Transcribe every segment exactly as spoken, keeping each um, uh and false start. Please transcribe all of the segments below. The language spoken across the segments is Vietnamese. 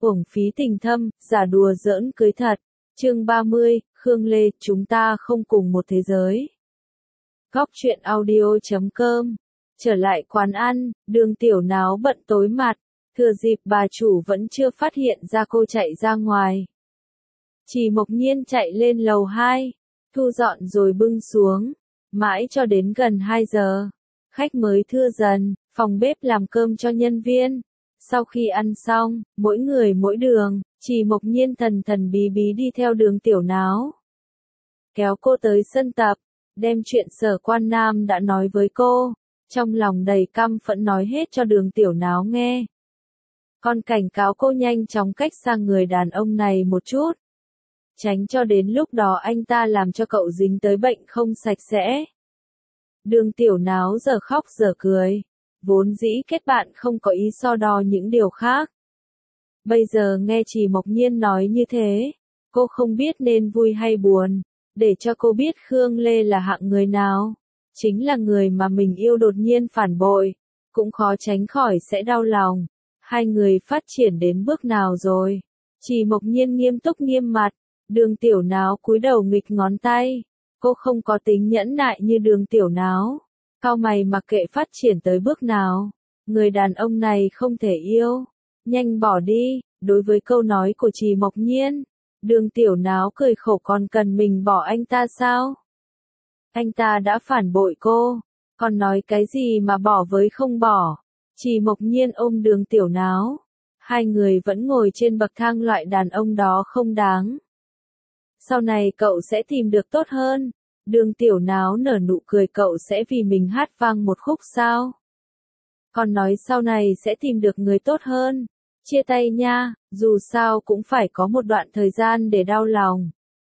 Uổng phí tình thâm, giả đùa giỡn cưới thật. Chương ba mươi, Khương Lê, chúng ta không cùng một thế giới. Góc truyện audio chấm com. Trở lại quán ăn, Đường Tiểu Náo bận tối mặt, thừa dịp bà chủ vẫn chưa phát hiện ra cô chạy ra ngoài. Chỉ Mộc Nhiên chạy lên lầu hai, thu dọn rồi bưng xuống, mãi cho đến gần hai giờ. Khách mới thưa dần, phòng bếp làm cơm cho nhân viên. Sau khi ăn xong, mỗi người mỗi đường, Chỉ Mộc Nhiên thần thần bí bí đi theo Đường Tiểu Náo. Kéo cô tới sân tập, đem chuyện Sở Quan Nam đã nói với cô, trong lòng đầy căm phẫn nói hết cho Đường Tiểu Náo nghe. Còn cảnh cáo cô nhanh chóng cách xa người đàn ông này một chút. Tránh cho đến lúc đó anh ta làm cho cậu dính tới bệnh không sạch sẽ. Đường Tiểu Náo giờ khóc giờ cười. Vốn dĩ kết bạn không có ý so đo những điều khác. Bây giờ nghe Chỉ Mộc Nhiên nói như thế, cô không biết nên vui hay buồn, để cho cô biết Khương Lê là hạng người nào. Chính là người mà mình yêu đột nhiên phản bội, cũng khó tránh khỏi sẽ đau lòng. Hai người phát triển đến bước nào rồi? Chỉ Mộc Nhiên nghiêm túc nghiêm mặt, Đường Tiểu Náo cúi đầu nghịch ngón tay. Cô không có tính nhẫn nại như Đường Tiểu Náo. Cao mày mặc kệ phát triển tới bước nào, người đàn ông này không thể yêu, nhanh bỏ đi. Đối với câu nói của Chỉ Mộc Nhiên, Đường Tiểu Náo cười khổ, còn cần mình bỏ anh ta sao? Anh ta đã phản bội cô, còn nói cái gì mà bỏ với không bỏ? Chỉ Mộc Nhiên ôm Đường Tiểu Náo, hai người vẫn ngồi trên bậc thang, loại đàn ông đó không đáng. Sau này cậu sẽ tìm được tốt hơn. Đường Tiểu Náo nở nụ cười, cậu sẽ vì mình hát vang một khúc sao? Còn nói sau này sẽ tìm được người tốt hơn. Chia tay nha, dù sao cũng phải có một đoạn thời gian để đau lòng.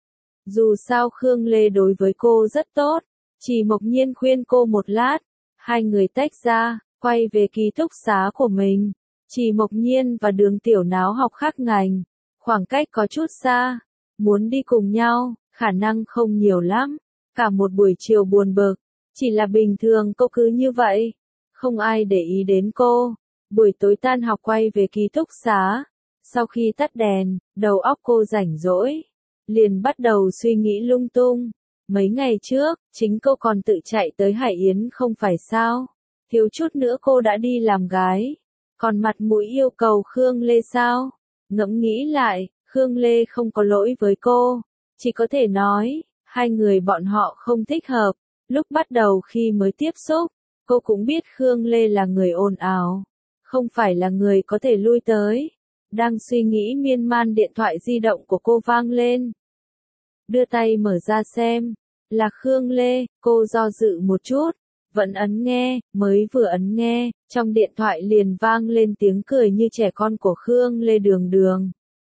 Dù sao Khương Lê đối với cô rất tốt. Chỉ Mộc Nhiên khuyên cô một lát, hai người tách ra, quay về ký túc xá của mình. Chỉ Mộc Nhiên và Đường Tiểu Náo học khác ngành, khoảng cách có chút xa, muốn đi cùng nhau, khả năng không nhiều lắm. Cả một buổi chiều buồn bực, chỉ là bình thường cô cứ như vậy, không ai để ý đến cô. Buổi tối tan học quay về ký túc xá, sau khi tắt đèn, đầu óc cô rảnh rỗi, liền bắt đầu suy nghĩ lung tung. Mấy ngày trước, chính cô còn tự chạy tới Hải Yến không phải sao? Thiếu chút nữa cô đã đi làm gái, còn mặt mũi yêu cầu Khương Lê sao? Ngẫm nghĩ lại, Khương Lê không có lỗi với cô, chỉ có thể nói hai người bọn họ không thích hợp. Lúc bắt đầu khi mới tiếp xúc, cô cũng biết Khương Lê là người ồn ào, không phải là người có thể lui tới. Đang suy nghĩ miên man, điện thoại di động của cô vang lên. Đưa tay mở ra xem, là Khương Lê. Cô do dự một chút, vẫn ấn nghe. Mới vừa ấn nghe, trong điện thoại liền vang lên tiếng cười như trẻ con của Khương Lê. Đường Đường,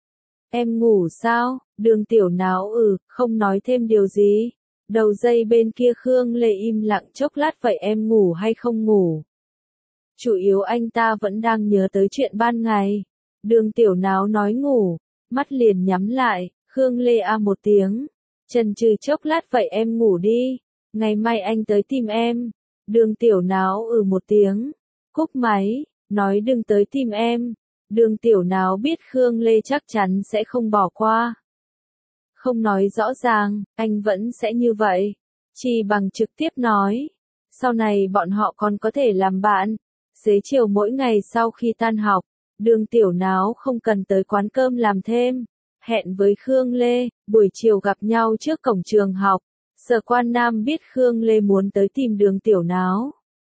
em ngủ sao? Đường Tiểu Náo ừ, không nói thêm điều gì. Đầu dây bên kia Khương Lê im lặng chốc lát, vậy em ngủ hay không ngủ? Chủ yếu anh ta vẫn đang nhớ tới chuyện ban ngày. Đường Tiểu Náo nói ngủ, mắt liền nhắm lại. Khương Lê a một tiếng, chần chừ chốc lát, vậy em ngủ đi, ngày mai anh tới tìm em. Đường Tiểu Náo ừ một tiếng, cúp máy, nói đừng tới tìm em. Đường Tiểu Náo biết Khương Lê chắc chắn sẽ không bỏ qua. Không nói rõ ràng, anh vẫn sẽ như vậy. Chỉ bằng trực tiếp nói. Sau này bọn họ còn có thể làm bạn. Xế chiều mỗi ngày sau khi tan học, Đường Tiểu Náo không cần tới quán cơm làm thêm. Hẹn với Khương Lê, buổi chiều gặp nhau trước cổng trường học. Sở Quan Nam biết Khương Lê muốn tới tìm Đường Tiểu Náo,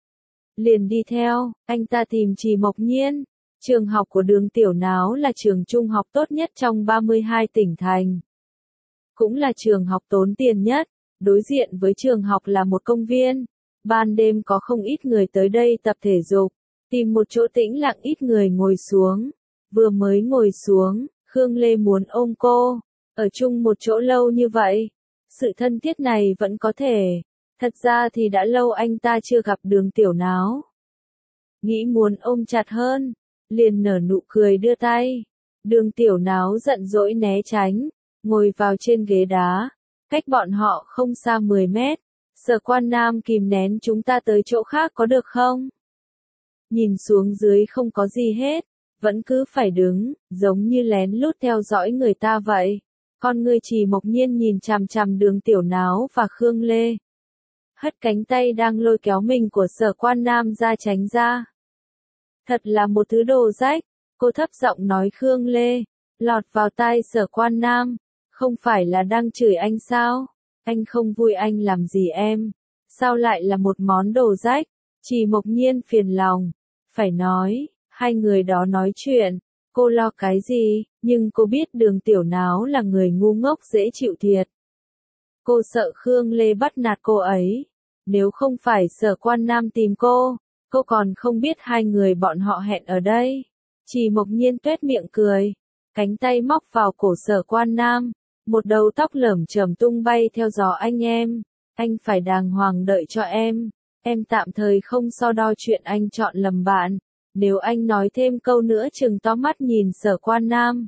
liền đi theo. Anh ta tìm Chỉ Mộc Nhiên. Trường học của Đường Tiểu Náo là trường trung học tốt nhất trong ba mươi hai tỉnh thành. Cũng là trường học tốn tiền nhất. Đối diện với trường học là một công viên. Ban đêm có không ít người tới đây tập thể dục. Tìm một chỗ tĩnh lặng ít người ngồi xuống. Vừa mới ngồi xuống, Khương Lê muốn ôm cô. Ở chung một chỗ lâu như vậy, sự thân thiết này vẫn có thể. Thật ra thì đã lâu anh ta chưa gặp Đường Tiểu Náo. Nghĩ muốn ôm chặt hơn, liền nở nụ cười đưa tay. Đường Tiểu Náo giận dỗi né tránh, ngồi vào trên ghế đá. Cách bọn họ không xa mười mét. Sở Quan Nam kìm nén, chúng ta tới chỗ khác có được không? Nhìn xuống dưới không có gì hết. vẫn cứ phải đứng, giống như lén lút theo dõi người ta vậy. Con người Trì Mộc Nhiên nhìn chằm chằm Đường Tiểu Náo và Khương Lê. Hất cánh tay đang lôi kéo mình của Sở Quan Nam ra tránh ra. Thật là một thứ đồ rách, cô thấp giọng nói Khương Lê, lọt vào tai Sở Quan Nam. Không phải là đang chửi anh sao? Anh không vui anh làm gì em? Sao lại là một món đồ rách? Trì Mộc Nhiên phiền lòng. Phải nói, hai người đó nói chuyện, cô lo cái gì, nhưng cô biết Đường Tiểu Náo là người ngu ngốc dễ chịu thiệt. Cô sợ Khương Lê bắt nạt cô ấy. Nếu không phải Sở Quan Nam tìm cô, cô còn không biết hai người bọn họ hẹn ở đây. Trì Mộc Nhiên tuét miệng cười, cánh tay móc vào cổ Sở Quan Nam, một đầu tóc lởm chởm tung bay theo gió. Anh em, anh phải đàng hoàng đợi cho em, em tạm thời không so đo chuyện anh chọn lầm bạn. Nếu anh nói thêm câu nữa trừng to mắt nhìn Sở Quan Nam.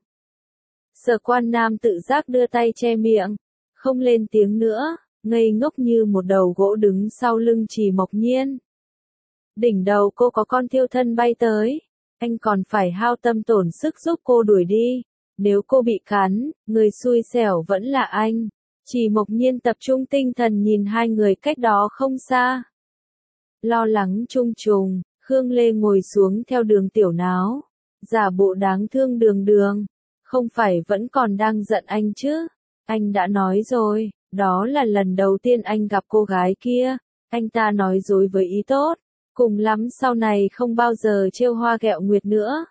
Sở Quan Nam tự giác đưa tay che miệng, không lên tiếng nữa, ngây ngốc như một đầu gỗ đứng sau lưng Trì Mộc Nhiên. Đỉnh đầu cô có con thiêu thân bay tới, anh còn phải hao tâm tổn sức giúp cô đuổi đi. Nếu cô bị cắn, người xui xẻo vẫn là anh. Trì Mộc Nhiên tập trung tinh thần nhìn hai người cách đó không xa. Lo lắng chung trùng, Khương Lê ngồi xuống theo Đường Tiểu Náo, giả bộ đáng thương Đường Đường. Không phải vẫn còn đang giận anh chứ? Anh đã nói rồi, đó là lần đầu tiên anh gặp cô gái kia. Anh ta nói dối với ý tốt, cùng lắm sau này không bao giờ trêu hoa ghẹo nguyệt nữa.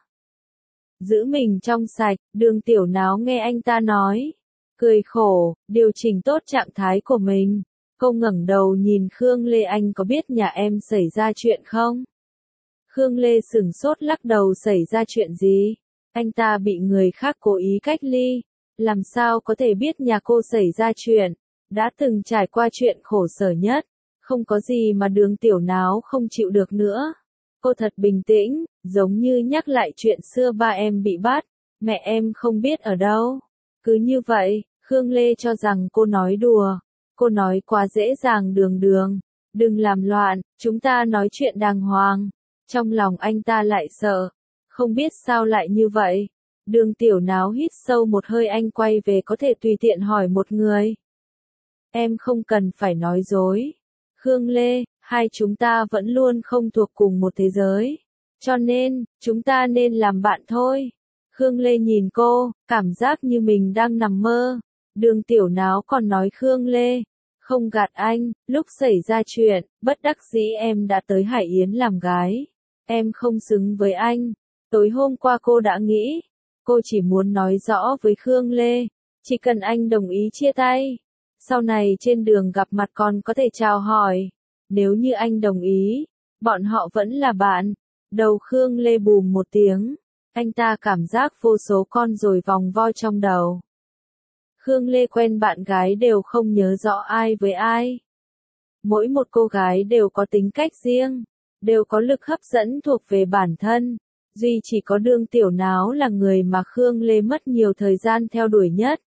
Giữ mình trong sạch, Đường Tiểu Náo nghe anh ta nói, cười khổ, điều chỉnh tốt trạng thái của mình. Cô ngẩng đầu nhìn Khương Lê, anh có biết nhà em xảy ra chuyện không? Khương Lê sửng sốt lắc đầu, xảy ra chuyện gì? Anh ta bị người khác cố ý cách ly, làm sao có thể biết nhà cô xảy ra chuyện, đã từng trải qua chuyện khổ sở nhất, không có gì mà Đường Tiểu Náo không chịu được nữa. Cô thật bình tĩnh, giống như nhắc lại chuyện xưa ba em bị bắt, mẹ em không biết ở đâu. Cứ như vậy, Khương Lê cho rằng cô nói đùa, cô nói quá dễ dàng. Đường Đường, đừng làm loạn, chúng ta nói chuyện đàng hoàng. Trong lòng anh ta lại sợ, không biết sao lại như vậy. Đường Tiểu Náo hít sâu một hơi, anh quay về có thể tùy tiện hỏi một người. Em không cần phải nói dối. Khương Lê, hai chúng ta vẫn luôn không thuộc cùng một thế giới. Cho nên, chúng ta nên làm bạn thôi. Khương Lê nhìn cô, cảm giác như mình đang nằm mơ. Đường Tiểu Náo còn nói Khương Lê, không gạt anh, lúc xảy ra chuyện, bất đắc dĩ em đã tới Hải Yến làm gái. Em không xứng với anh. Tối hôm qua cô đã nghĩ, cô chỉ muốn nói rõ với Khương Lê, chỉ cần anh đồng ý chia tay, sau này trên đường gặp mặt còn có thể chào hỏi. Nếu như anh đồng ý, bọn họ vẫn là bạn. Đầu Khương Lê bùm một tiếng, anh ta cảm giác vô số con ruồi vòng vo trong đầu. Khương Lê quen bạn gái đều không nhớ rõ ai với ai. Mỗi một cô gái đều có tính cách riêng, đều có lực hấp dẫn thuộc về bản thân. Duy chỉ có Đường Tiểu Náo là người mà Khương Lê mất nhiều thời gian theo đuổi nhất.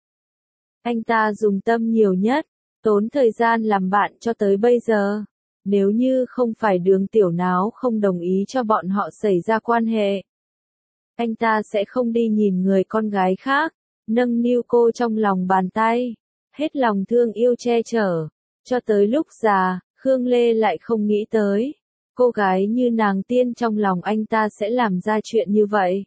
Anh ta dùng tâm nhiều nhất, tốn thời gian làm bạn cho tới bây giờ. Nếu như không phải Đường Tiểu Náo không đồng ý cho bọn họ xảy ra quan hệ, anh ta sẽ không đi nhìn người con gái khác, nâng niu cô trong lòng bàn tay, hết lòng thương yêu che chở. Cho tới lúc già, Khương Lê lại không nghĩ tới, cô gái như nàng tiên trong lòng anh ta sẽ làm ra chuyện như vậy.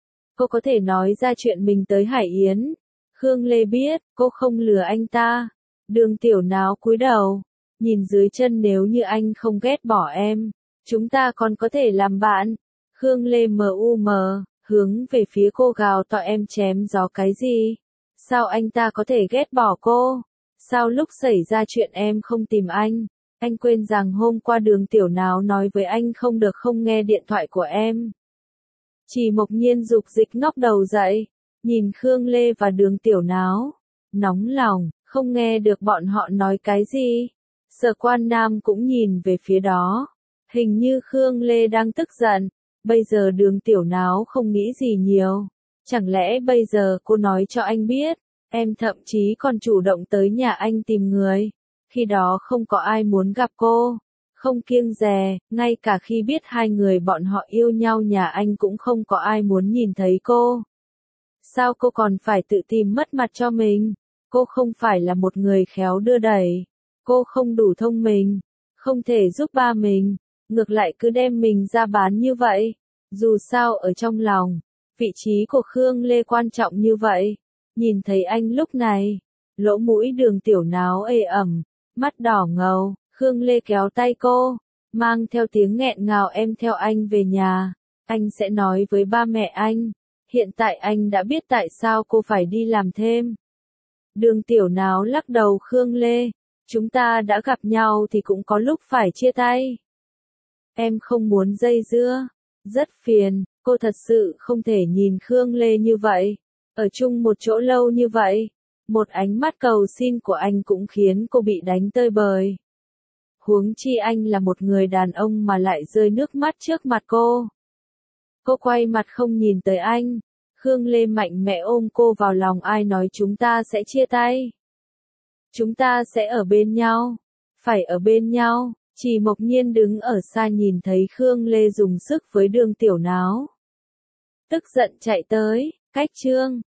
Cô có thể nói ra chuyện mình tới Hải Yến. Khương Lê biết, cô không lừa anh ta. Đường Tiểu Náo cúi đầu, nhìn dưới chân, nếu như anh không ghét bỏ em, chúng ta còn có thể làm bạn. Khương Lê mờ u mờ, hướng về phía cô gào to, em chém gió cái gì? Sao anh ta có thể ghét bỏ cô? Sao lúc xảy ra chuyện em không tìm anh? Anh quên rằng hôm qua Đường Tiểu Náo nói với anh không được không nghe điện thoại của em. Trì Mộc Nhiên dục dịch ngóc đầu dậy, nhìn Khương Lê và Đường Tiểu Náo, nóng lòng, không nghe được bọn họ nói cái gì. Sở Quan Nam cũng nhìn về phía đó, hình như Khương Lê đang tức giận. Bây giờ Đường Tiểu Náo không nghĩ gì nhiều, chẳng lẽ bây giờ cô nói cho anh biết, em thậm chí còn chủ động tới nhà anh tìm người, khi đó không có ai muốn gặp cô, không kiêng dè, ngay cả khi biết hai người bọn họ yêu nhau nhà anh cũng không có ai muốn nhìn thấy cô. Sao cô còn phải tự tìm mất mặt cho mình? Cô không phải là một người khéo đưa đẩy. Cô không đủ thông minh, không thể giúp ba mình, ngược lại cứ đem mình ra bán như vậy. Dù sao ở trong lòng, vị trí của Khương Lê quan trọng như vậy. Nhìn thấy anh lúc này, lỗ mũi Đường Tiểu Náo ê ẩm, mắt đỏ ngầu, Khương Lê kéo tay cô, mang theo tiếng nghẹn ngào em theo anh về nhà. Anh sẽ nói với ba mẹ anh. Hiện tại anh đã biết tại sao cô phải đi làm thêm. Đường Tiểu Náo lắc đầu Khương Lê. Chúng ta đã gặp nhau thì cũng có lúc phải chia tay. Em không muốn dây dưa. Rất phiền, cô thật sự không thể nhìn Khương Lê như vậy. Ở chung một chỗ lâu như vậy. Một ánh mắt cầu xin của anh cũng khiến cô bị đánh tơi bời. Huống chi anh là một người đàn ông mà lại rơi nước mắt trước mặt cô. Cô quay mặt không nhìn tới anh. Khương Lê mạnh mẽ ôm cô vào lòng ai nói chúng ta sẽ chia tay. Chúng ta sẽ ở bên nhau. Phải ở bên nhau. Chỉ Mộc Nhiên đứng ở xa nhìn thấy Khương Lê dùng sức với Đường Tiểu Náo. Tức giận chạy tới, cách chương.